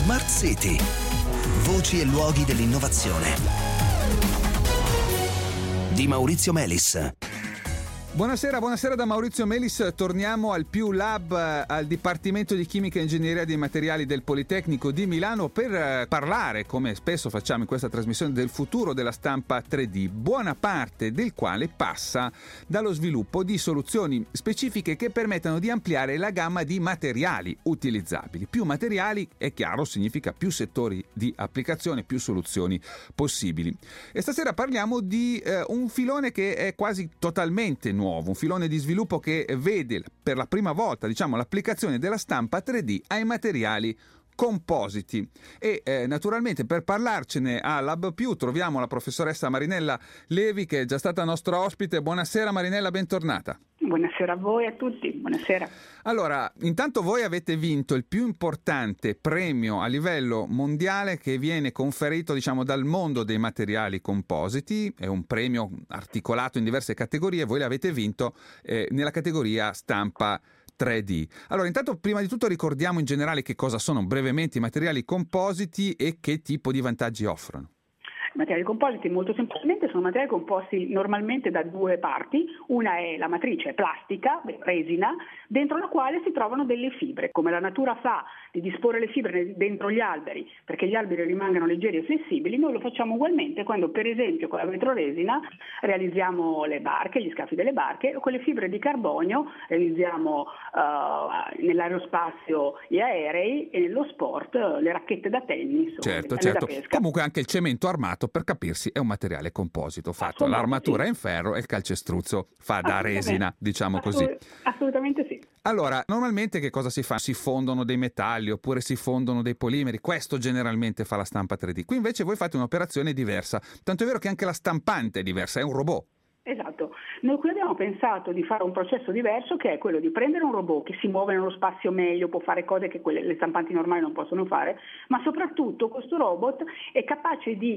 Smart City. Voci e luoghi dell'innovazione. Di Maurizio Melis. Buonasera da Maurizio Melis. Torniamo al Più Lab, al Dipartimento di Chimica e Ingegneria dei Materiali del Politecnico di Milano per parlare, come spesso facciamo in questa trasmissione, del futuro della stampa 3D, buona parte del quale passa dallo sviluppo di soluzioni specifiche che permettano di ampliare la gamma di materiali utilizzabili. Più materiali, è chiaro, significa più settori di applicazione, più soluzioni possibili. E stasera parliamo di un filone che è quasi totalmente nuovo, un filone di sviluppo che vede per la prima volta, l'applicazione della stampa 3D ai materiali compositi. E naturalmente per parlarcene a Lab Più troviamo la professoressa Marinella Levi, che è già stata nostra ospite. Buonasera Marinella, bentornata. Buonasera a voi e a tutti, buonasera. Allora, intanto voi avete vinto il più importante premio a livello mondiale che viene conferito, dal mondo dei materiali compositi. È un premio articolato in diverse categorie, voi l'avete vinto nella categoria stampa 3D. Allora, intanto, prima di tutto ricordiamo in generale che cosa sono brevemente i materiali compositi e che tipo di vantaggi offrono. I materiali compositi molto semplicemente sono materiali composti normalmente da due parti. Una è la matrice plastica, resina, dentro la quale si trovano delle fibre. Come la natura fa di disporre le fibre dentro gli alberi perché gli alberi rimangano leggeri e flessibili, noi lo facciamo ugualmente quando, per esempio, con la vetroresina realizziamo le barche, gli scafi delle barche, o con le fibre di carbonio realizziamo nell'aerospazio gli aerei e nello sport le racchette da tennis. Certo. Da pesca. Comunque anche il cemento armato, per capirsi, è un materiale composito fatto. L'armatura è in ferro e il calcestruzzo fa da resina, diciamo così. Assolutamente sì. Allora, normalmente che cosa si fa? Si fondono dei metalli oppure si fondono dei polimeri. Questo generalmente fa la stampa 3D. Qui invece voi fate un'operazione diversa. Tanto è vero che anche la stampante è diversa, è un robot. Esatto, noi qui abbiamo pensato di fare un processo diverso, che è quello di prendere un robot che si muove nello spazio meglio, può fare cose che le stampanti normali non possono fare, ma soprattutto questo robot è capace di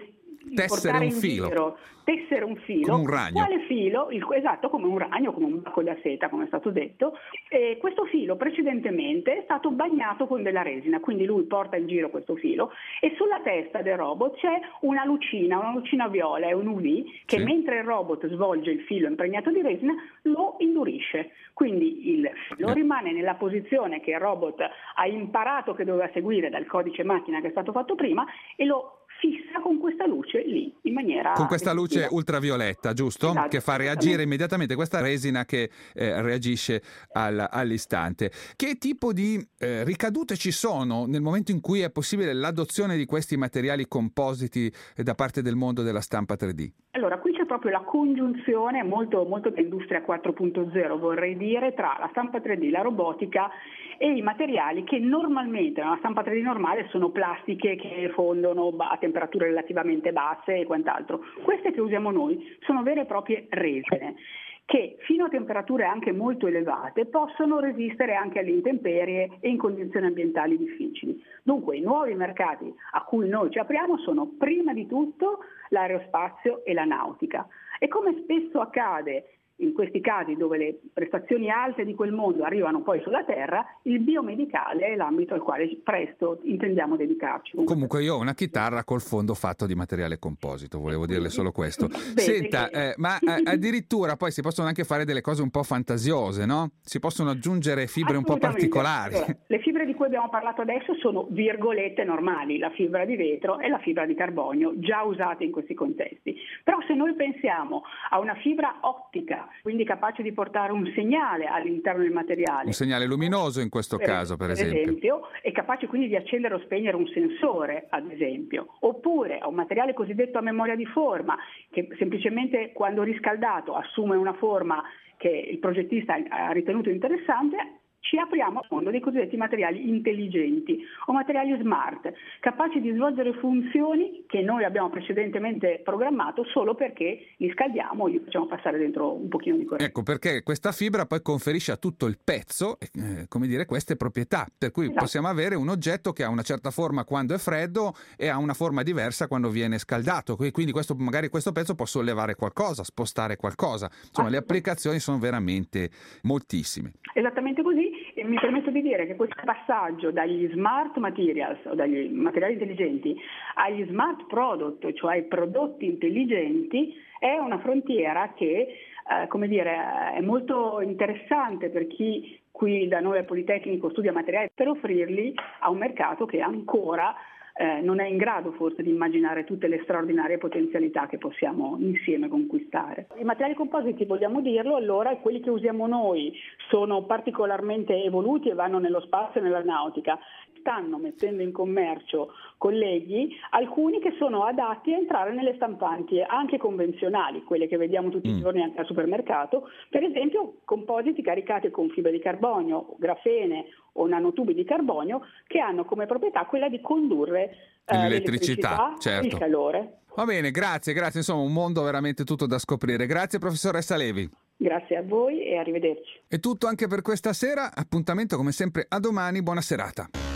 tessere un filo. Tessere un filo. Come un ragno. Quale filo? Esatto, come un ragno, come un bacco da seta, come è stato detto. E questo filo precedentemente è stato bagnato con della resina, quindi lui porta in giro questo filo e sulla testa del robot c'è una lucina viola, è un UV, che mentre il robot svolge il filo impregnato di resina lo indurisce. Quindi il filo rimane nella posizione che il robot ha imparato che doveva seguire dal codice macchina che è stato fatto prima e lo fissa con questa luce lì in maniera con questa luce ultravioletta, giusto? Esatto, che fa reagire immediatamente questa resina che reagisce all'istante. Che tipo di ricadute ci sono nel momento in cui è possibile l'adozione di questi materiali compositi da parte del mondo della stampa 3D? Allora, qui c'è proprio la congiunzione molto dell'industria 4.0, vorrei dire, tra la stampa 3D, la robotica e i materiali che normalmente nella stampa 3D normale sono plastiche che fondono a temperature relativamente basse e quant'altro. Queste che usiamo noi sono vere e proprie resine che fino a temperature anche molto elevate possono resistere anche alle intemperie e in condizioni ambientali difficili. Dunque i nuovi mercati a cui noi ci apriamo sono prima di tutto l'aerospazio e la nautica. E come spesso accade in questi casi dove le prestazioni alte di quel mondo arrivano poi sulla Terra, il biomedicale è l'ambito al quale presto intendiamo dedicarci. Comunque io ho una chitarra col fondo fatto di materiale composito, volevo dirle solo questo. Senta, ma addirittura poi si possono anche fare delle cose un po' fantasiose, no? Si possono aggiungere fibre un po' particolari. Allora, le fibre di cui abbiamo parlato adesso sono virgolette normali, la fibra di vetro e la fibra di carbonio, già usate in questi contesti. Però se noi pensiamo a una fibra ottica, quindi capace di portare un segnale all'interno del materiale. Un segnale luminoso in questo caso, per esempio. E capace quindi di accendere o spegnere un sensore, ad esempio. Oppure a un materiale cosiddetto a memoria di forma, che semplicemente quando riscaldato assume una forma che il progettista ha ritenuto interessante. Ci apriamo al mondo dei cosiddetti materiali intelligenti o materiali smart, capaci di svolgere funzioni che noi abbiamo precedentemente programmato solo perché li scaldiamo o gli facciamo passare dentro un pochino di corrente. Ecco, perché questa fibra poi conferisce a tutto il pezzo, queste proprietà, per cui possiamo avere un oggetto che ha una certa forma quando è freddo e ha una forma diversa quando viene scaldato, quindi magari questo pezzo può sollevare qualcosa, spostare qualcosa, insomma le applicazioni sono veramente moltissime. Esattamente così. mi permetto di dire che questo passaggio dagli smart materials o dagli materiali intelligenti agli smart product, cioè ai prodotti intelligenti, è una frontiera che è molto interessante per chi qui da noi al Politecnico studia materiali, per offrirli a un mercato che ancora non è in grado forse di immaginare tutte le straordinarie potenzialità che possiamo insieme conquistare. I materiali compositi, vogliamo dirlo, allora quelli che usiamo noi sono particolarmente evoluti e vanno nello spazio e nella nautica. Stanno mettendo in commercio, colleghi, alcuni che sono adatti a entrare nelle stampanti anche convenzionali, quelle che vediamo tutti i giorni anche al supermercato, per esempio compositi caricati con fibra di carbonio, grafene o nanotubi di carbonio, che hanno come proprietà quella di condurre l'elettricità, certo, il calore. Va bene, grazie, insomma un mondo veramente tutto da scoprire. Grazie professoressa Levi. Grazie a voi e arrivederci. È tutto anche per questa sera, appuntamento come sempre a domani, buona serata.